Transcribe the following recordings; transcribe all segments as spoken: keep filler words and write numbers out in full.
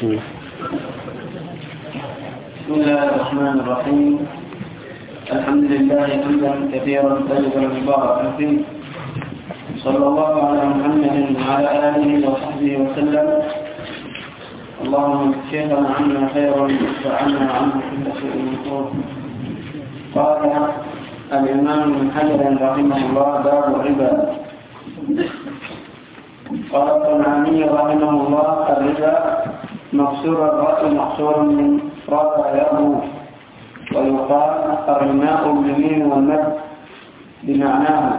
بسم الله. بسم الله الرحمن الرحيم. الحمد لله حمدا كثيرا طيبا مباركا فيه، صلى الله على محمد وعلى آله وصحبه وسلم. اللهم شيخنا عنا خيرا وعنا عنه كل شيء مكروه. قال الإمام ابن حجر رحمه الله: باب الربا. قال الصنعاني رحمه الله: الربا مكسور الرأس مقصور من ربا يربو، ويقال الرماء باليمين والمد بمعناه،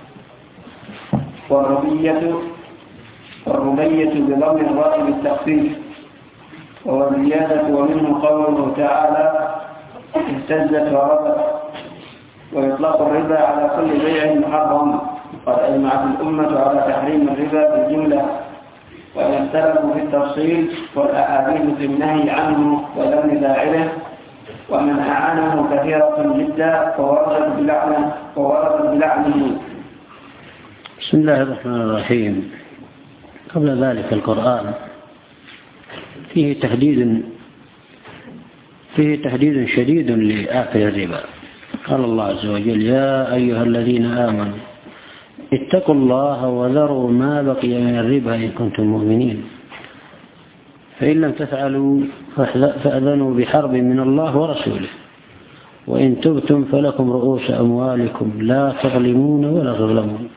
والربية والربية بضم الراء بالتخفيف، والزيادة ومنه قوله تعالى: اهتزت وربت. ويطلق الربا على كل بيع محرم، قد أجمعت الأمة على تحريم الربا بالجملة، وإن اختلفوا في التفصيل والأحاديث في النهي عنه وذم فاعله، ومن أعانه كثيرة جدا فوردت بلعنه فوردت بلعنه. بسم الله الرحمن الرحيم. قبل ذلك القرآن فيه تحديد فيه تحديد شديد لآكل الربا. قال الله عز وجل: يا أيها الذين آمنوا اتقوا الله وذروا ما بقي من الربا إن كنتم مؤمنين، فإن لم تفعلوا فأذنوا بحرب من الله ورسوله، وإن تبتم فلكم رؤوس أموالكم لا تظلمون ولا تظلمون.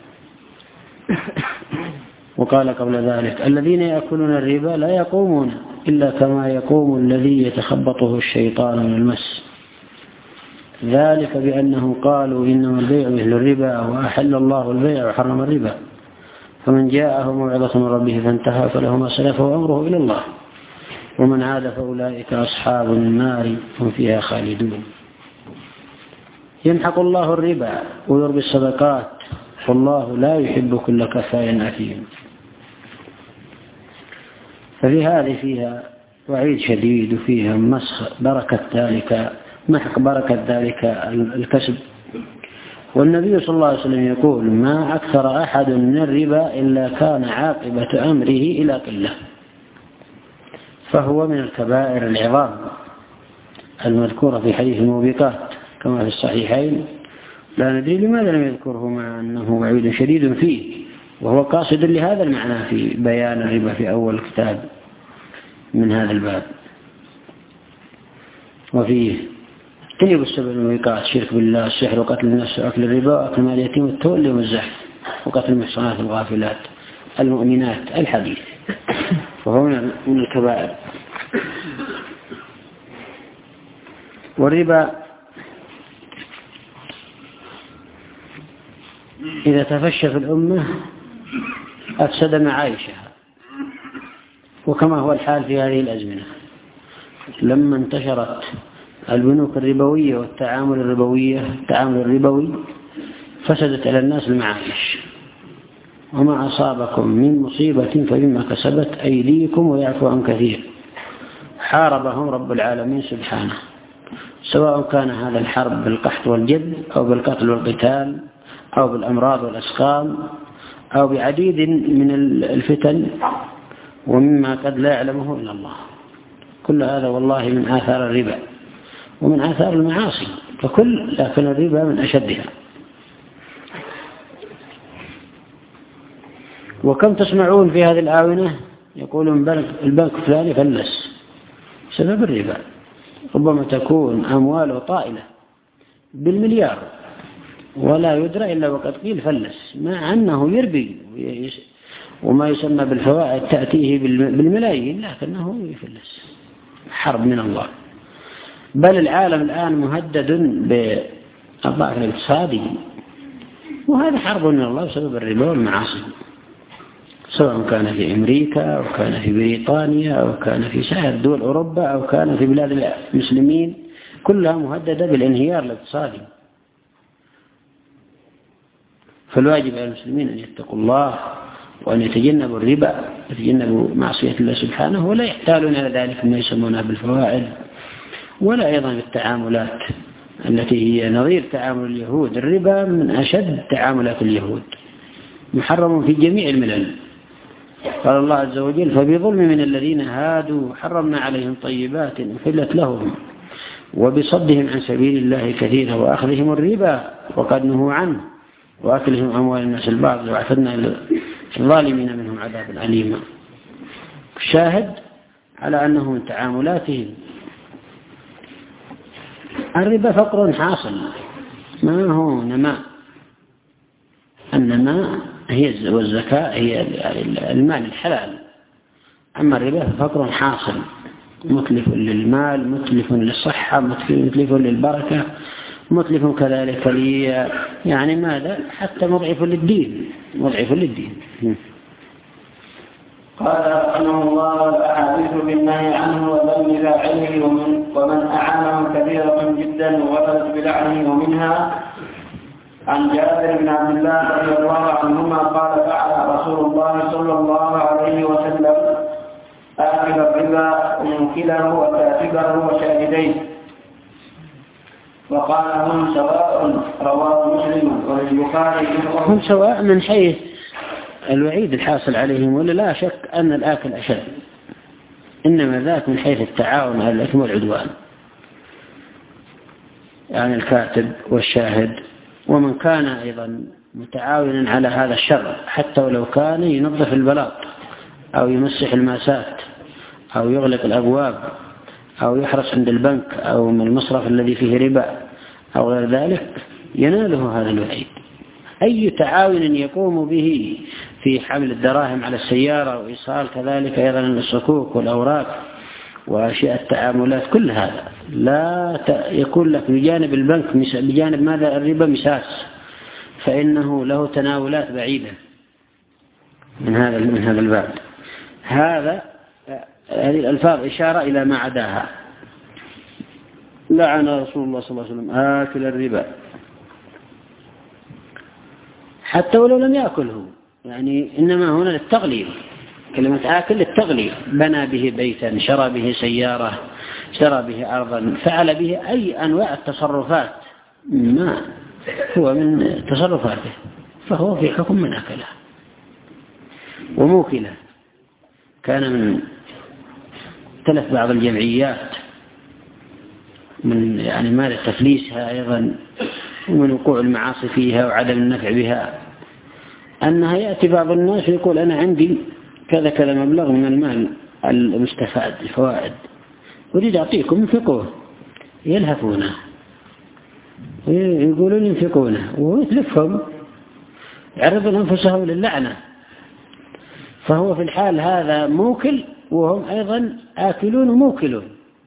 وقال قبل ذلك: الذين يأكلون الربا لا يقومون إلا كما يقوم الذي يتخبطه الشيطان من المس، ذلك بأنهم قالوا إنما البيع مثل الربا وأحل الله البيع وحرم الربا، فمن جاءه موعظة من ربه فانتهى فله ما سلف وأمره إلى الله، ومن عاد فأولئك أصحاب النار هم فيها خالدون. يمحق الله الربا ويربي الصدقات، والله لا يحب كل كفار أثيم. ففي هذه فيها وعيد شديد، وفيها مسخ بركة ذلك محق بركة ذلك الكسب. والنبي صلى الله عليه وسلم يقول: ما أكثر أحد من الربا إلا كان عاقبة أمره إلى قلة. فهو من الكبائر العظام المذكورة في حديث الموبقات كما في الصحيحين. لا ندري لماذا لم يذكره مع أنه وعيد شديد فيه، وهو قاصد لهذا المعنى في بيان الربا في أول كتاب من هذا الباب. وفيه تجب السبع الموبقات: شرك بالله، السحر، وقتل النفس، وأكل الربا، وأكل مال اليتيم، والتولي والزحف، وقتل المحصنات الغافلات المؤمنات الحديث. وهو من الكبائر. والربا إذا تفشى في الأمة أفسد معايشها، وكما هو الحال في هذه الأزمنة لما انتشرت البنوك الربوية والتعامل الربوية التعامل الربوي فسدت على الناس المعايش. وما أصابكم من مصيبة فبما كسبت أيديكم ويعفو عن كثير. حاربهم رب العالمين سبحانه، سواء كان هذا الحرب بالقحط والجد، أو بالقتل والقتال، أو بالأمراض والأسقام، أو بعديد من الفتن ومما قد لا يعلمه إلا الله. كل هذا والله من آثار الربا ومن آثار المعاصي فكل، لكن الربا من أشدها. وكم تسمعون في هذه الآونة يقولون البنك الفلاني فلس بسبب الربا، ربما تكون أمواله طائلة بالمليار ولا يدرى إلا وقد قيل فلس، مع أنه يربي وما يسمى بالفوائد تأتيه بالملايين، لكنه يفلس. حرب من الله. بل العالم الآن مهدد بالضعف الاقتصادي، وهذا حرب من الله بسبب الربا والمعاصي، سواء كان في أمريكا أو كان في بريطانيا أو كان في سائر دول أوروبا أو كان في بلاد المسلمين، كلها مهددة بالانهيار الاقتصادي. فالواجب على المسلمين أن يتقوا الله وأن يتجنبوا الربا ويتجنبوا معصية الله سبحانه، ولا يحتالون إلى ذلك ما يسمونها بالفوائد، ولا أيضا بالتعاملات التي هي نظير تعامل اليهود. الربا من أشد تعاملات اليهود، محرم في جميع الملل. قال الله عز وجل فبظلم من الذين هادوا حرمنا عليهم طيبات أحلت لهم وبصدهم عن سبيل الله كثيرا وأخذهم الربا وقد نهوا عنه وأكلهم أموال الناس الباطل وأعتدنا للظالمين منهم عذابا أليما. الشاهد على أنه من تعاملاتهم الربا فقر حاصل ما هو نماء. النماء هي والزكاة هي المال الحلال، أما الربا فقر حاصل متلف للمال متلف للصحة متلف للبركة متلف كذلك لي يعني ماذا حتى مضعف للدين مضعف للدين. قال رحمه الله والأحاديث بالنهي عنه وذم فاعله ومن, ومن أعانه كثيرة جدا ووردت بلعنه ومنها عن جابر بن عبد الله رضي الله عنهما قال فعل رسول الله صلى الله عليه وسلم آكل الربا وموكله وكاتبه وشاهديه وقال هم سواء رواه مسلم وللبخاري هم سواء من حيث الوعيد الحاصل عليهم ولا لا شك أن الآكل أشد، إنما ذاك من حيث التعاون على الإثم والعدوان، يعني الكاتب والشاهد ومن كان أيضا متعاونا على هذا الشر حتى ولو كان ينظف البلاط أو يمسح الماسات أو يغلق الأبواب أو يحرص عند البنك أو من المصرف الذي فيه ربا أو غير ذلك يناله هذا الوعيد. أي تعاون يقوم به في حمل الدراهم على السيارة وإيصال كذلك أيضا الصكوك والأوراق وأشياء التعاملات كل هذا لا يكون لك بجانب البنك بجانب ماذا الربا مساس، فإنه له تناولات بعيدة من هذا من هذا الباب. هذا هذه الألفاظ إشارة إلى ما عداها. لعن رسول الله صلى الله عليه وسلم آكل الربا حتى ولو لم يأكله، يعني إنما هنا للتغليب، كلمة آكل للتغليب، بنى به بيتا شرى به سيارة شرى به أرضا فعل به أي أنواع التصرفات ما هو من تصرفاته فهو في حكم من أكله. وموكله كان من تلف بعض الجمعيات من يعني مال تفليسها أيضا ومن وقوع المعاصي فيها وعدم النفع بها أنها يأتي بعض الناس ويقول أنا عندي كذا كذا مبلغ من المال المستفاد الفوائد أريد أعطيكم انفقوه، يلهفونه يقولون ينفقونه ويتلفهم يعرضون أنفسهم للعنة، فهو في الحال هذا موكل وهم أيضا آكلون وموكلون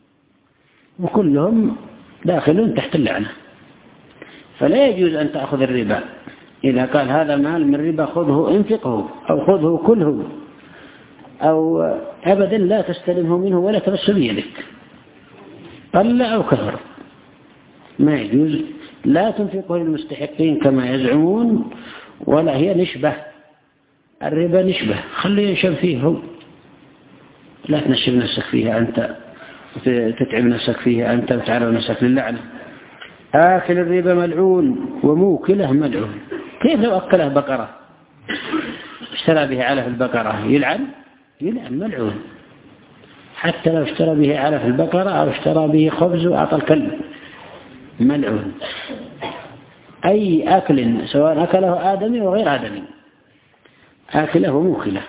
وكلهم داخلون تحت اللعنة. فلا يجوز أن تأخذ الربا إذا قال هذا مال من ربا خذه انفقه أو خذه كله أو أبدا لا تستلمه منه ولا تمس بيدك قل أو كثر، ما يجوز. لا تنفقه للمستحقين كما يزعمون ولا هي نشبة، الربا نشبة خليه ينشب فيه هو، لا تنشب نفسك فيها أنت تتعب نفسك فيها أنت وتعرض نفسك للعنة. آكل الربا ملعون وموكله ملعون. كيف لو أكله بقرة اشترى به علف البقرة يلعن؟ يلعن ملعون. حتى لو اشترى به علف البقرة أو اشترى به خبز وأعطى الكلب ملعون. أي أكل سواء أكله آدمي وغير آدمي آكله وموكله.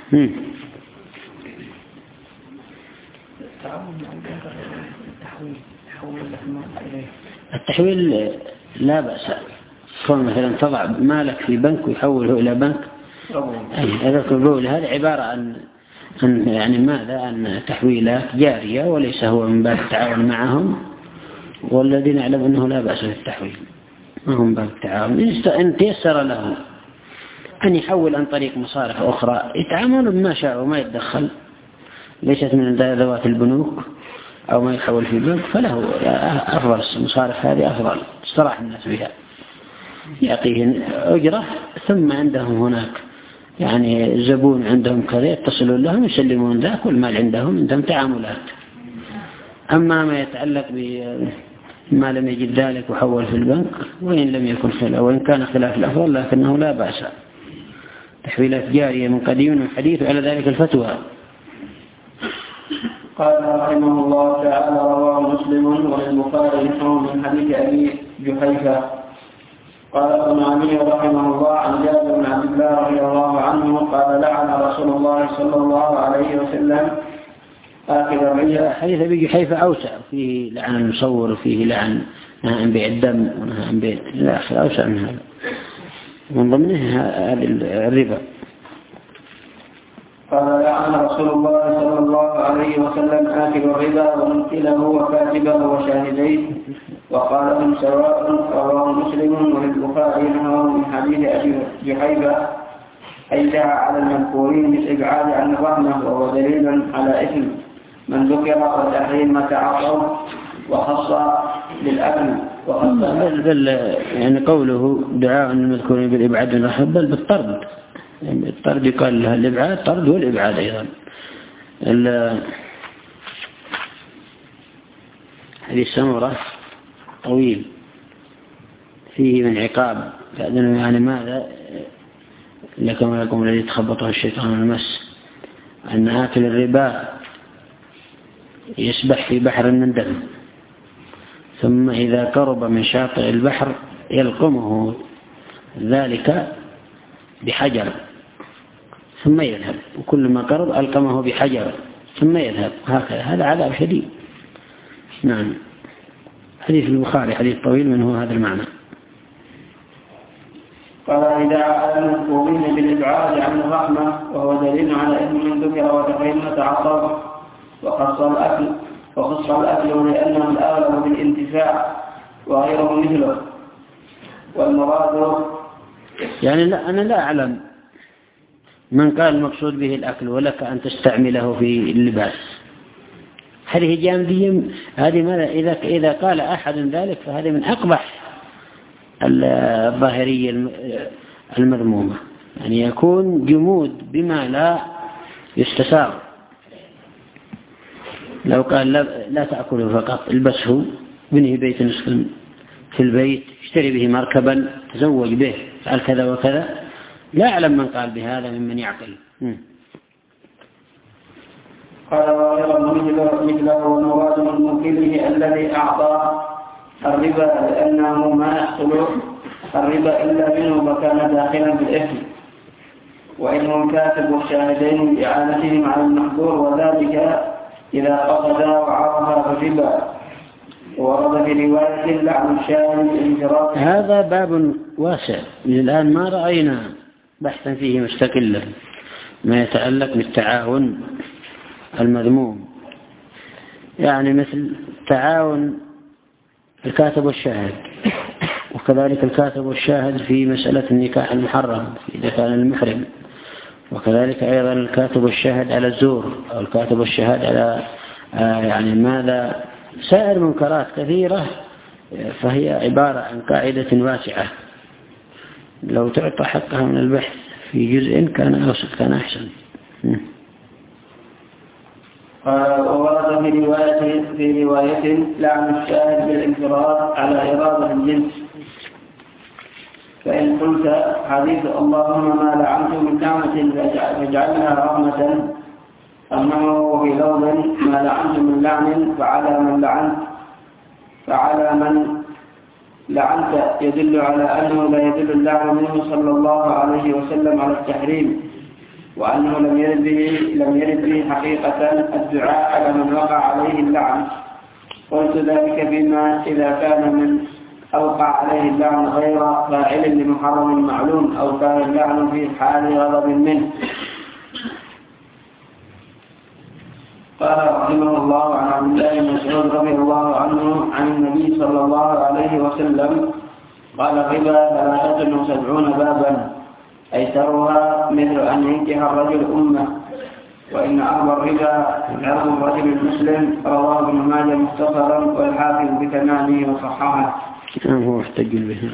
التحويل لا بأس، كون مثلا تضع مالك في بنك ويحوله إلى بنك هذا هذا عبارة عن أن يعني ماذا أن تحويلات جارية وليس هو من باب التعاون معهم، والذين يعلم أنه لا بأس بالتحويل ما هم باب التعاون. إن تيسر له أن يحول عن طريق مصارف أخرى يتعامل بما شاء وما يتدخل، ليست من ذوات البنوك أو ما يحول في البنك، فله أفضل المصارف هذه أفضل استراح الناس بها، يعطيه أجرة ثم عندهم هناك يعني زبون عندهم كذا يتصلون لهم يسلمون ذاك والمال عندهم عندهم تعاملات. أما ما يتعلق بما لم يجد ذلك وحول في البنك وإن لم يكن خلاف وإن كان خلاف الأفضل لكنه لا بأس تحويلات جارية من قديم وحديث على ذلك الفتوى. قال رحمه الله تعالى: رواه مسلم والبخاري من حديث أبي جحيفة. قال ابن علي رحمه الله عن جابر بن عبد الله رضي الله عنه قال: لعن رسول الله صلى الله عليه وسلم آكل الربا. حديث أبي جحيفة أوسع، فيه لعن المصور وفيه لعن نهى عن بيع الدم ونهى عن بيع لا أخي أوسع من هذا، من ضمنه الربا. قال: لعن رسول الله صلى الله عليه وسلم آكل الربا وممثله وكاتبه وشاهديه وقال: هم سواء. رواه مسلم وللبخاري من حديث أبي جحيفة أي دعا على المذكورين بالإبعاد عن الرحمة، وهو دليل على إثم من ذكر وتحريم ما تعاطوا وخص بالأكل وخص بل, بل يعني قوله دعاء عن المذكورين بالإبعاد عن الرحمة بل بالطرد، يعني الطرد يقال لها الإبعاد طرد والإبعاد أيضا. هذه السمرة طويل فيه من عقاب، فأذن يعني ماذا لكم لكم الذي تخبطه الشيطان المس، أن آكل الربا يسبح في بحر من دم، ثم إذا قرب من شاطئ البحر يلقمه ذلك بحجر ثم يذهب، وكلما قرب ألقمه بحجر ثم يذهب، هكذا. هذا عذاب شديد. نعم. حديث البخاري حديث طويل منه هذا المعنى. قال: إذا على المذكورين بالإبعاد عن الرحمة، وهو دليل على إثم من ذكر وتحريم تعاطوا وخص الأكل وخص الأكل لأنه الأغلب بالانتفاع وغيره مثله. والمراد يعني لا أنا لا أعلم من قال المقصود به الأكل ولك أن تستعمله في اللباس، هذه جانبية. هذه ماذا إذا إذا قال أحد ذلك فهذه من أقبح الظاهرية المذمومة، يعني يكون جمود بما لا يستساغ. لو قال لا, لا تأكله فقط، البسه، بنه بيت نسكن في البيت، اشتري به مركبا، تزوج به، فعل كذا وكذا، لا أعلم من قال بهذا ممن يعقل. قال: وغير مثله والمراد من موكله الذي أعطى الربا، لأنه ما يحصل الربا إلا منه فكان داخلا بالإثم، وإنه الكاتب والشاهدين بإعانتهم على المحظور، وذلك إذا قصد وعرف الربا. ورد في رواية لعن الشاهد الانفراد. هذا باب واسع، الآن ما رأينا بحثا فيه مستقلا ما يتعلق بالتعاون المذموم، يعني مثل تعاون الكاتب والشاهد، وكذلك الكاتب والشاهد في مسألة النكاح المحرم إذا كان المحرم، وكذلك أيضا الكاتب والشاهد على الزور، أو الكاتب والشاهد على يعني ماذا سائر منكرات كثيرة، فهي عبارة عن قاعدة واسعة لو تعطى حقها من البحث في جزء كان أوسط كان أحسن. وورد في رواية في رواية لعن الشاهد بالانفراد على إرادة الجنس. فإن قلت حديث اللهم ما لعنت من نعمة فاجعلها رحمة، أنه في لوض ما لعنت من لعن فعلى من لعنت فعلى من لعنت يدل على أنه لا يدل اللعن منه صلى الله عليه وسلم على التحريم، وأنه لم يرد به لم يرد به حقيقة الدعاء على من وقع عليه اللعن. قلت ذلك فيما إذا كان من أوقع عليه اللعن غير فاعل لمحرم معلوم، أو كان اللعن في حال غضب منه. قال رحمه الله عن عبد الله بن مسعود رضي الله عنه عن النبي صلى الله عليه وسلم قال: الربا ثلاثة وسبعون بابا، أيسرها مثل أن ينكح الرجل أمه، وإن أكبر الربا عرض الرجل المسلم. رواه ابن ماجه مختصرا والحافظ بتمامه وصححه. نعم هو احتج به.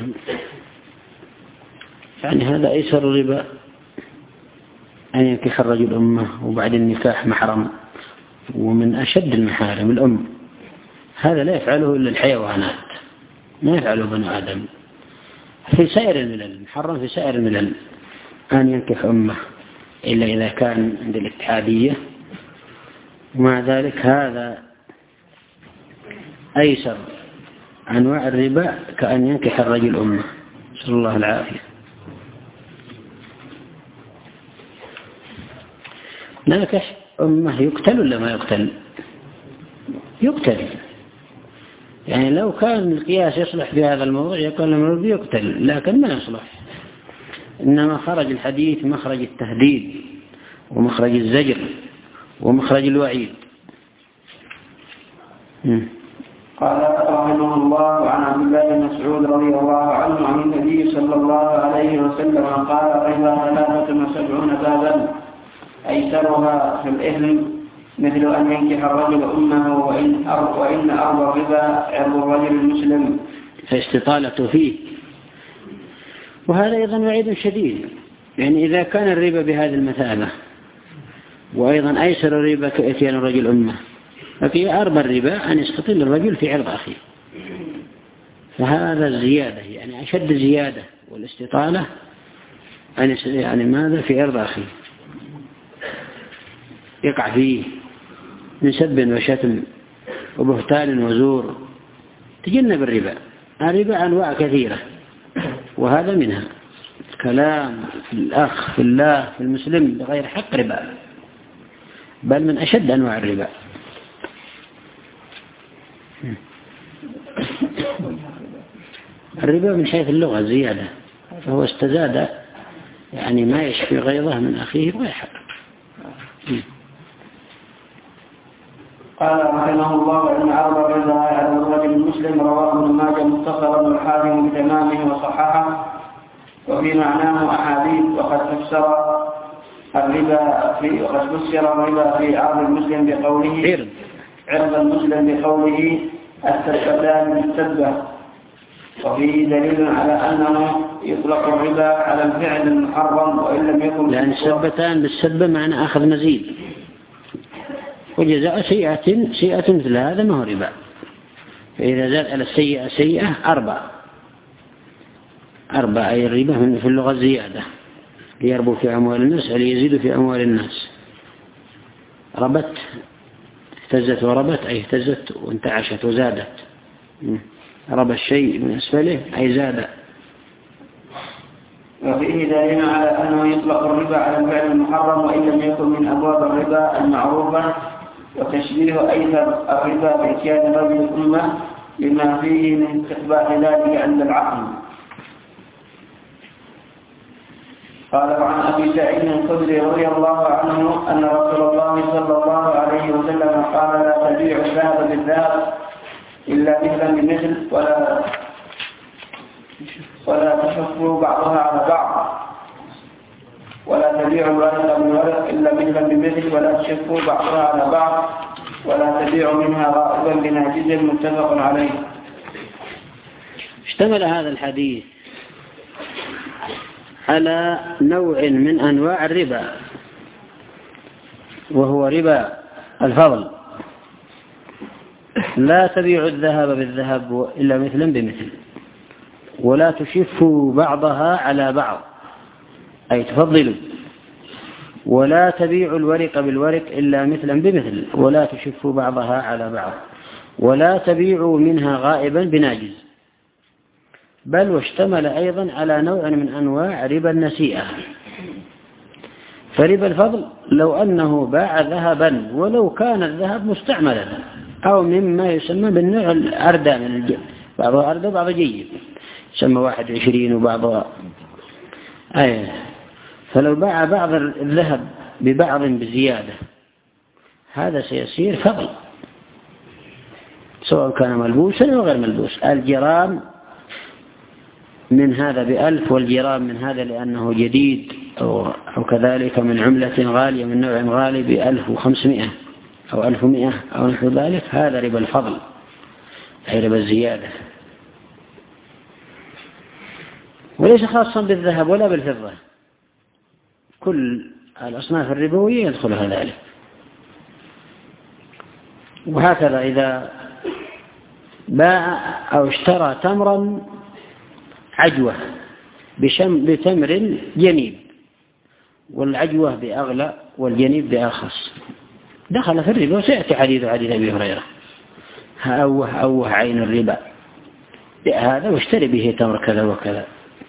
يعني هذا أيسر الربا أن ينكح الرجل أمه، وبعد النكاح محرم، ومن أشد المحارم الأم. هذا لا يفعله إلا الحيوانات، ما يفعله بنو آدم في سائر الملل، محرم في سائر الملل. أن ينكح أمه إلا إذا كان عند الاتحادية، ومع ذلك هذا أيسر أنواع الربا كأن ينكح الرجل أمه، نسأل الله العافية. ناكح أمه يقتل ولا ما يقتل؟ يقتل. يعني لو كان القياس يصلح في هذا الموضوع يقول المرض يقتل، لكن ما يصلح. إنما خرج الحديث مخرج التهديد ومخرج الزجر ومخرج الوعيد. م. قال رحمه الله عن عبد الله بن مسعود رضي الله عنه عن النبي صلى الله عليه وسلم قال الربا ثلاثة وسبعون بابا أيسرها في الإثم مثل أن ينكح الرجل أمه وإن أرض وإن أرض الربا عرض الرجل المسلم فاستطالته فيه. وهذا أيضا وعيد شديد، يعني إذا كان الربا بهذه المثابة، وأيضا أيسر الربا كإتيان الرجل أمه، ففي أربى الربا أن يستطيل الرجل في عرض أخيه، فهذا الزيادة يعني أشد زيادة، والاستطالة أن يعني ماذا في عرض أخيه يقع فيه من سب وشتم وبهتان وزور. تجنب الربا. الربا أنواع كثيرة، وهذا منها الكلام في الأخ في الله في المسلم بغير حق ربا، بل من أشد أنواع الربا. الربا من حيث اللغة زيادة، فهو استزاد يعني ما يشفي غيظه من أخيه بغير حق. قال رحمه الله إن عرض الربا على الرجل المسلم رواه ابن ماجه مختصرا والحاكم بتمامه وصححه، وفي معناه أحاديث، وقد فسر الربا في وقد فسر الربا في عرض المسلم بقوله عرض المسلم بقوله السبتان بالسبة، وفيه دليل على أنه يطلق الربا على الفعل المحرم وإن لم يكن، لأن السبتان بالسبة معنى أخذ مزيد، وجزاء سيئة سيئة مثل هذا ما هو ربا. فإذا زاد على السيئة سيئة أربع أربع أي الربا في اللغة الزيادة، ليربو في أموال الناس ليزيد في أموال الناس. ربت اهتزت وربت أي اهتزت وانتعشت وزادت. ربى الشيء من أسفله أي زاد. وفيه دليل على أنه يطلق الربا على الفعل المحرم وإن لم يكن من أبواب الربا المعروفة، وتشبيه أيضا الربا بإتيان رجل الأمة لما فيه من استقباح ذلك عند العقل. قال عن أبي سعيد الخدري رضي الله عنه أن رسول الله صلى الله عليه وسلم قال لا تبيع الذهب بالذهب إلا مثلا بمثل ولا ولا تشفوا بعضها على بعض، ولا تبيع الورق بالورق إلا مثلا بمثل ولا تشفوا بعضها على بعض، ولا تبيع منها غائبا بناجز. متفق عليه. اشتمل هذا الحديث على نوع من أنواع الربا، وهو ربا الفضل. لا تبيع الذهب بالذهب إلا مثلا بمثل، ولا تشفوا بعضها على بعض أي تفضلوا، ولا تبيع الورق بالورق إلا مثلا بمثل، ولا تشفوا بعضها على بعض، ولا تبيعوا منها غائبا بناجز. بل واشتمل أيضا على نوع من أنواع ربا النسيئة. فربا الفضل لو أنه باع ذهبا ولو كان الذهب مستعملا أو مما يسمى بالنوع الأردى من الجيد، بعضه أردى وبعضه جيد، يسمى واحد وعشرين وبعضه آية. فلو باع بعض الذهب ببعض بزيادة هذا سيصير فضل، سواء كان ملبوسا أو غير ملبوس. الجرام من هذا بألف، والجرام من هذا لأنه جديد أو, أو كذلك من عملة غالية من نوع غالي بألف وخمسمائة أو ألف ومائة أو نحو ذلك، هذا ربا الفضل أي ربا الزيادة، وليس خاصا بالذهب ولا بالفضة، كل الأصناف الربوية يدخلها ذلك. وهكذا إذا باع أو اشترى تمرا عجوة بتمر جنيب والعجوة بأغلى والجنيب بأرخص، دخل في الربا. وسيأتي حديث حديث أبي هريرة: أوه أوه عين الربا، هذا واشتري به تمر كذا وكذا.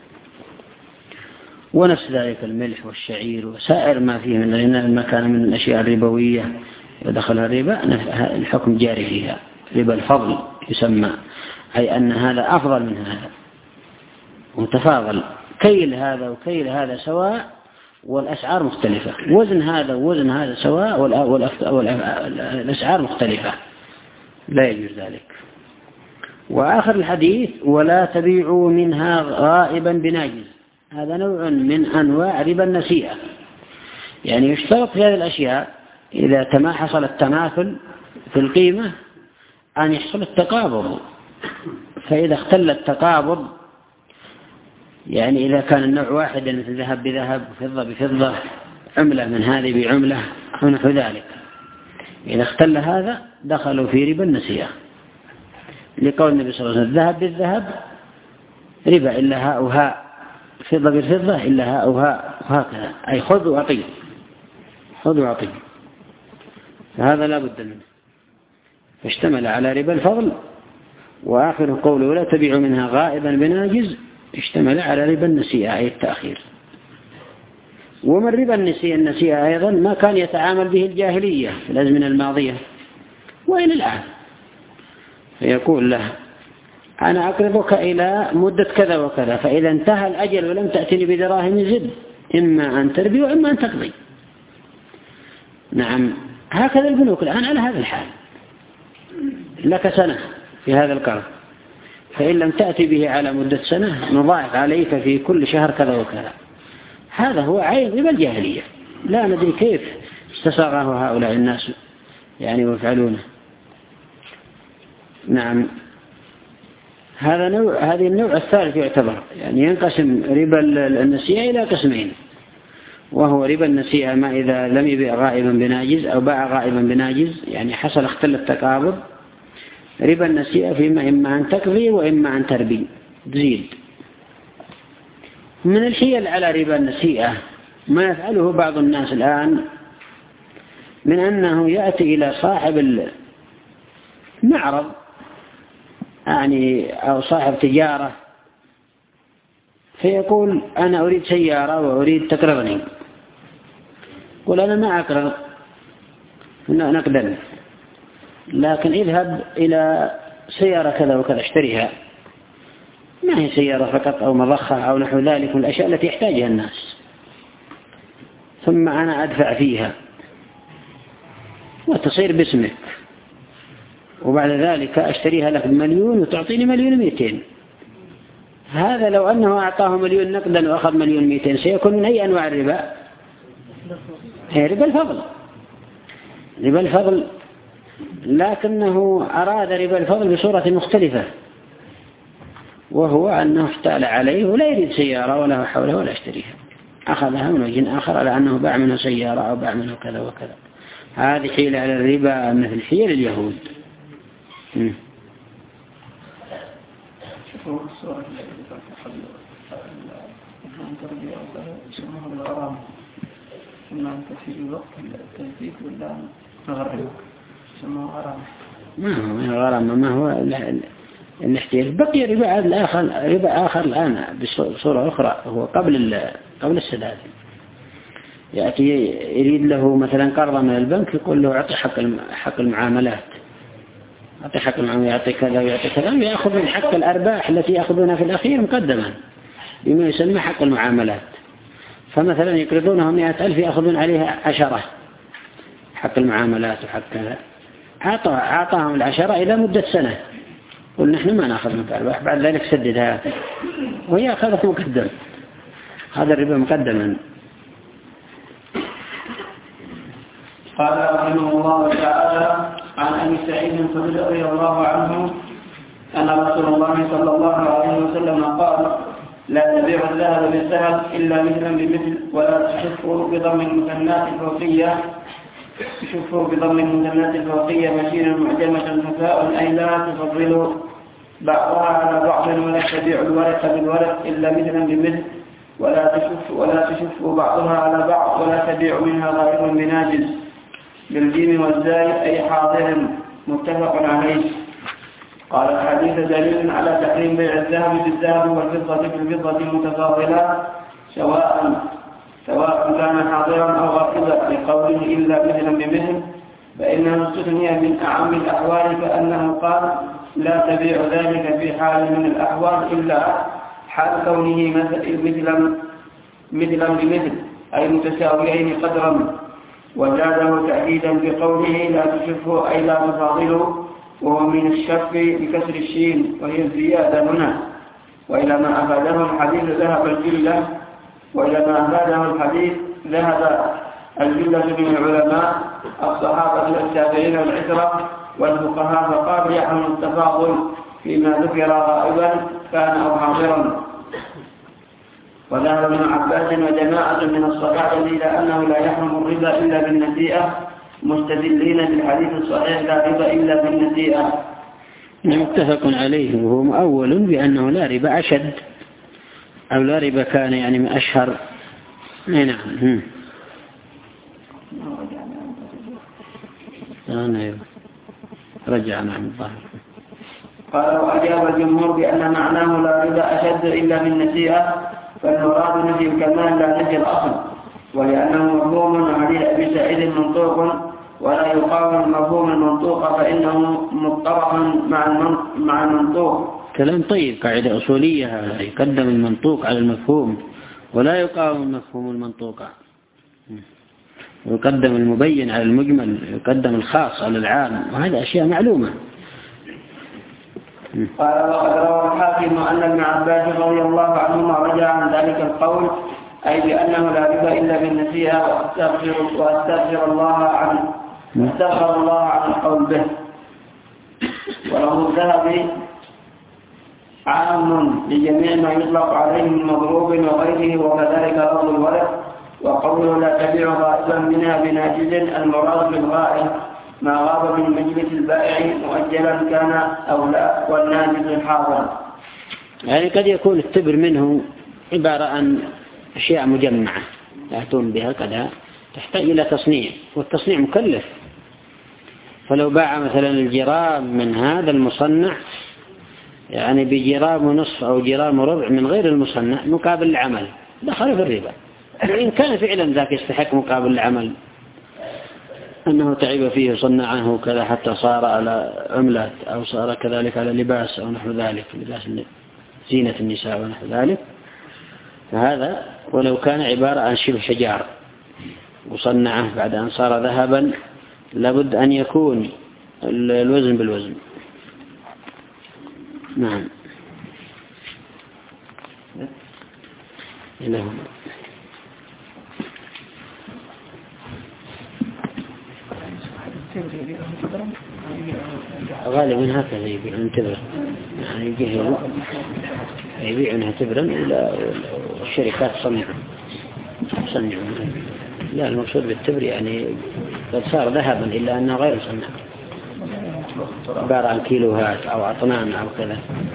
ونفس ذلك الملح والشعير وسائر ما فيه من ما كان من الأشياء الربوية ودخل الربا الحكم جاري فيها. ربا الفضل يسمى، أي أن هذا أفضل من هذا متفاضل، كيل هذا وكيل هذا سواء والأسعار مختلفة، وزن هذا ووزن هذا سواء والأسعار مختلفة، لا يجوز ذلك. وآخر الحديث: ولا تبيعوا منها غائبا بناجز. هذا نوع من أنواع ربا النسيئة، يعني يشترط في هذه الأشياء إذا تما حصل التماثل في القيمة أن يحصل التقابض. فإذا اختل التقابض، يعني إذا كان النوع واحدا مثل ذهب بذهب وفضة بفضة، عملة من هذه بعملة أو نحو ذلك، إذا اختل هذا دخلوا في ربا النسيئة، لقول النبي صلى الله عليه وسلم: الذهب بالذهب ربا إلا هاء وهاء، فضة بالفضة إلا هاء وهاء، وهكذا، أي خذ وأعطي خذ وأعطي. فهذا لا بد منه، فاشتمل على ربا الفضل. وآخر قوله: لا تبيع منها غائبا بناجز، اشتمل على ربا النسيئة أي التأخير. ومن ربا النسيئة النسيئة أيضا ما كان يتعامل به الجاهلية في الأزمنة الماضية وإلى الآن، فيقول له: أنا أقرضك إلى مدة كذا وكذا، فإذا انتهى الأجل ولم تأتني بدراهم زد، إما أن تربي وإما أن تقضي. نعم، هكذا البنوك الآن على هذا الحال، لك سنة في هذا القرض، فإن لم تأتي به على مدة سنة نضاعف عليك في كل شهر كذا وكذا. هذا هو عين ربا الجاهلية، لا ندري كيف استصاغه هؤلاء الناس يعني ويفعلونه. نعم، هذا نوع، هذه النوع الثالث يعتبر، يعني ينقسم ربا النسيئة إلى قسمين، وهو ربا النسيئة ما إذا لم يبيع غائبا بناجز أو باع غائبا بناجز، يعني حصل اختل التقابض. ربا النسيئة فيما إما أن تقضي وإما أن تربي تزيد. من الحيل على ربا النسيئة ما يفعله بعض الناس الآن، من أنه يأتي إلى صاحب المعرض يعني أو صاحب تجارة فيقول: أنا أريد سيارة وأريد تقرضني. يقول: أنا ما أقرض نقدا، لكن اذهب إلى سيارة كذا وكذا اشتريها، ما هي سيارة فقط أو مضخة أو نحو ذلك من الأشياء التي يحتاجها الناس، ثم أنا أدفع فيها وتصير باسمك، وبعد ذلك أشتريها لك بمليون وتعطيني مليون مئتين. هذا لو أنه أعطاه مليون نقدا وأخذ مليون مئتين سيكون من أي أنواع الربا؟ هي ربا الفضل، ربا الفضل، لكنه أراد ربا الفضل بصورة مختلفة، وهو أنه احتال عليه ولا يريد سيارة ولا حوله ولا اشتريها، أخذها من وجه آخر على أنه باع منه سيارة أو باع منه كذا وكذا. هذه حيلة على الربا مثل حيل اليهود. م. شوفوا الصورة التي تحل الإسلام تربية يسموها بالغرام، إما أن تفيد وقت التجديد ولا نغرب يسموها غرام. ما هو غرام، ما هو الاحتيال. بقي ربا الآخر، ربا آخر الآن بصورة أخرى، هو قبل قبل السداد. يأتي يريد له مثلا قرضا من البنك، يقول له: أعطي حق حق المعاملات، أعطي حق المعاملات، يعطي كذا ويعطي كذا، ويأخذ من حق الأرباح التي يأخذونها في الأخير مقدما بما يسمى حق المعاملات. فمثلا يقرضونه مئة ألف يأخذون عليها عشرة حق المعاملات وحق كذا، أعطى أعطاهم العشرة إلى مدة سنة، قل نحن ما نأخذ من الأرباح، بعد ذلك سددها وهي أخذت مقدم. هذا الربا مقدما. قال رحمه الله تعالى: عن أبي سعيد الخدري رضي الله عنه أن رسول الله صلى الله عليه وسلم قال: لا تبيع الذهب بالذهب إلا مثلا بمثل، ولا تشفوا بضم المثنات الفوقية تشفوا بضم المثنات الفوقية مشينا معجمة خفاء، أي لا تفضلوا بعضها على بعض، ولا تبيع الورق بالورق إلا مثلا بمثل، ولا تشف ولا تشف بعضها على بعض ولا تبيع منها غير بناجز بالجيم والزاي أي حاضر متفق عليه. قال الحديث دليل على تحريم بيع الذهب بالذهب والفضة بالفضة متفاضلا سواء سواء كان حاضرا أو غائبا لقوله إلا مثلا بمثل، فإنه استثني من أعم الأحوال كأنه قال لا تبيع ذلك في حال من الأحوال إلا حال كونه مثلا مثلا بمثل أي متساويين قدرا، وزاده تأكيدا بقوله لا تشفه أي لا تفاضله، وهو من الشف بكسر الشين وهي الزيادة هنا. وإلى ما أفاده الحديث ذهب الجلة وإلى ما أفاده الحديث ذهب الجلة من العلماء الصحابة والتابعين والعشرة والفقهاء، فقال يحرم التفاضل فيما ذكر غائبا كان أو حاضرا. وذهب ابن عباس وجماعة من الصحابة إلى أنه لا يحرم الربا إلا بالنسيئة مستدلين بالحديث الصحيح لا ربا إلا بالنسيئة. متفق عليه، وهو مؤول بأنه لا ربا أشد أو لا ربا كان يعني من أشهر. نعم. أنا رجعنا عن الظاهر. قال وأجاب الجمهور بأن معناه لا ربا أشد إلا بالنسيئة، فالمراد نفي الكمال لا نفي الأصل، ولأنه مفهوم عليه أبي سعيد منطوق ولا يقاوم المفهوم المنطوق فإنه مضطرح مع المنطوق. كلام طيب، قاعدة أصولية هذا، يقدم المنطوق على المفهوم ولا يقاوم المفهوم المنطوق، ويقدم المبين على المجمل، يقدم الخاص على العام، وهذا أشياء معلومة. قال وقد روى الحاكم أن ابن عباس رضي الله عنهما رجع عن ذلك القول، أي بأنه لا ربا إلا بالنسيئة، وأستغفر, وأستغفر الله عن واستغفر الله عن القول به. وله الذهبي عام لجميع ما يطلق عليه من مضروب وغيره، وكذلك لفظ الولد. وقوله لا تبيع غائبا منها بناجز المراد بالغائب ما غاب من مجلس البائع مؤجلا كان أو لا، والناجز الحاضر. يعني قد يكون التبر منه عبارة عن أشياء مجمعة يأتون بها كذا تحتاج إلى تصنيع، والتصنيع مكلف. فلو باع مثلا الجرام من هذا المصنع يعني بجرام ونصف أو جرام وربع من غير المصنع مقابل العمل، دخل في الربا. وإن كان فعلا ذاك يستحق مقابل العمل، أنه تعب فيه صنعه كذا حتى صار على عملة أو صار كذلك على لباس أو نحو ذلك، لباس زينة النساء ونحو ذلك، فهذا ولو كان عبارة عن شبه شجار وصنعه بعد أن صار ذهبا لابد أن يكون الوزن بالوزن. نعم. إلى هنا. غالبا هكذا يبيعون تبرا، يعني يجيه يبيعونها تبرا إلى الشركات صنعوا صنعوا لا، المقصود بالتبر يعني قد صار ذهبا إلا أنه غير مصنع، عبارة عن كيلوهات أو أطنان أو كذا.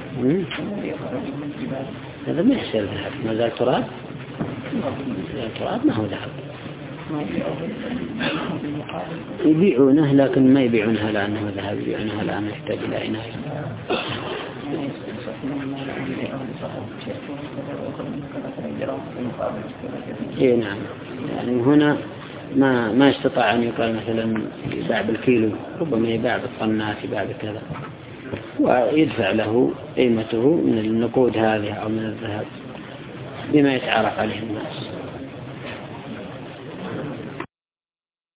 هذا ما يصير ذهب، ما زال تراب، التراب ما هو ذهب. يبيعونه لكن ما يبيعونها لأنه ذهب، يبيعونها لأنه يحتاج إلى عناية. إيه نعم، يعني هنا ما ما استطاع أن يقال مثلا يباع بالكيلو، ربما يباع بالطنات، يباع بكذا، ويدفع له قيمته من النقود هذه أو من الذهب بما يتعارف عليه الناس.